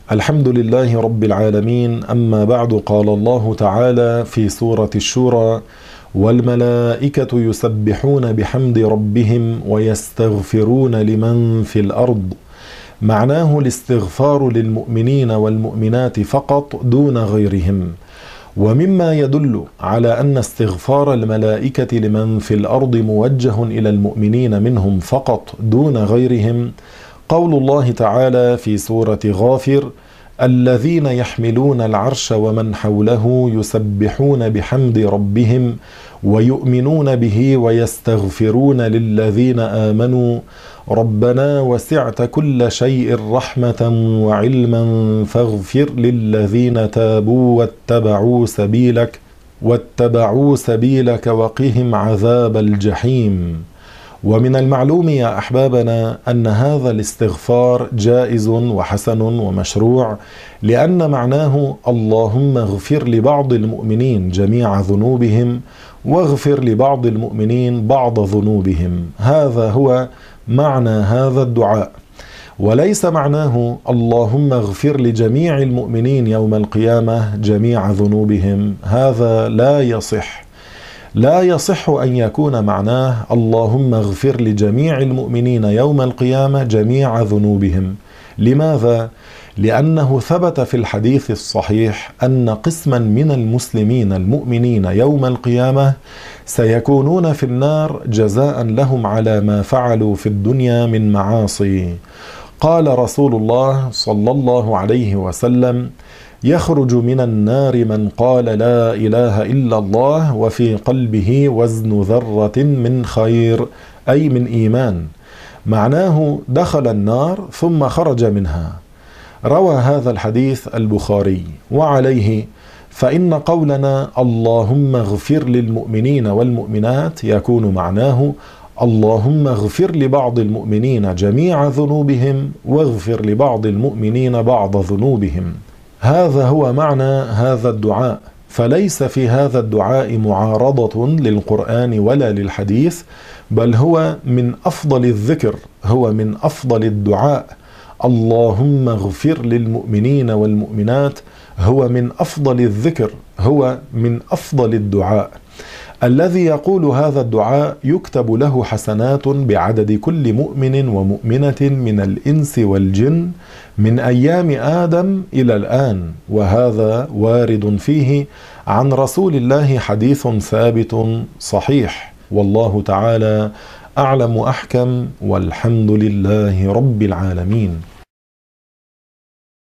الحمد لله رب العالمين. أما بعد، قال الله تعالى في سورة الشورى: والملائكة يسبحون بحمد ربهم ويستغفرون لمن في الأرض. معناه الاستغفار للمؤمنين والمؤمنات فقط دون غيرهم. ومما يدل على أن استغفار الملائكة لمن في الأرض موجه إلى المؤمنين منهم فقط دون غيرهم قول الله تعالى في سورة غافر: الذين يحملون العرش ومن حوله يسبحون بحمد ربهم ويؤمنون به ويستغفرون للذين آمنوا ربنا وسعت كل شيء رحمة وعلما فاغفر للذين تابوا واتبعوا سبيلك وقهم عذاب الجحيم. ومن المعلوم يا أحبابنا أن هذا الاستغفار جائز وحسن ومشروع، لأن معناه اللهم اغفر لبعض المؤمنين جميع ذنوبهم واغفر لبعض المؤمنين بعض ذنوبهم. هذا هو معنى هذا الدعاء، وليس معناه اللهم اغفر لجميع المؤمنين يوم القيامة جميع ذنوبهم. هذا لا يصح أن يكون معناه اللهم اغفر لجميع المؤمنين يوم القيامة جميع ذنوبهم. لماذا؟ لأنه ثبت في الحديث الصحيح أن قسما من المسلمين المؤمنين يوم القيامة سيكونون في النار جزاء لهم على ما فعلوا في الدنيا من معاصي. قال رسول الله صلى الله عليه وسلم: يخرج من النار من قال لا إله إلا الله وفي قلبه وزن ذرة من خير، أي من إيمان. معناه دخل النار ثم خرج منها. روى هذا الحديث البخاري. وعليه فإن قولنا اللهم اغفر للمؤمنين والمؤمنات يكون معناه اللهم اغفر لبعض المؤمنين جميع ذنوبهم واغفر لبعض المؤمنين بعض ذنوبهم. هذا هو معنى هذا الدعاء، فليس في هذا الدعاء معارضة للقرآن ولا للحديث، بل هو من أفضل الذكر، هو من أفضل الدعاء. اللهم اغفر للمؤمنين والمؤمنات هو من أفضل الذكر، هو من أفضل الدعاء. الذي يقول هذا الدعاء يكتب له حسنات بعدد كل مؤمن ومؤمنة من الإنس والجن من أيام آدم إلى الآن. وهذا وارد فيه عن رسول الله حديث ثابت صحيح. والله تعالى أعلم أحكم، والحمد لله رب العالمين.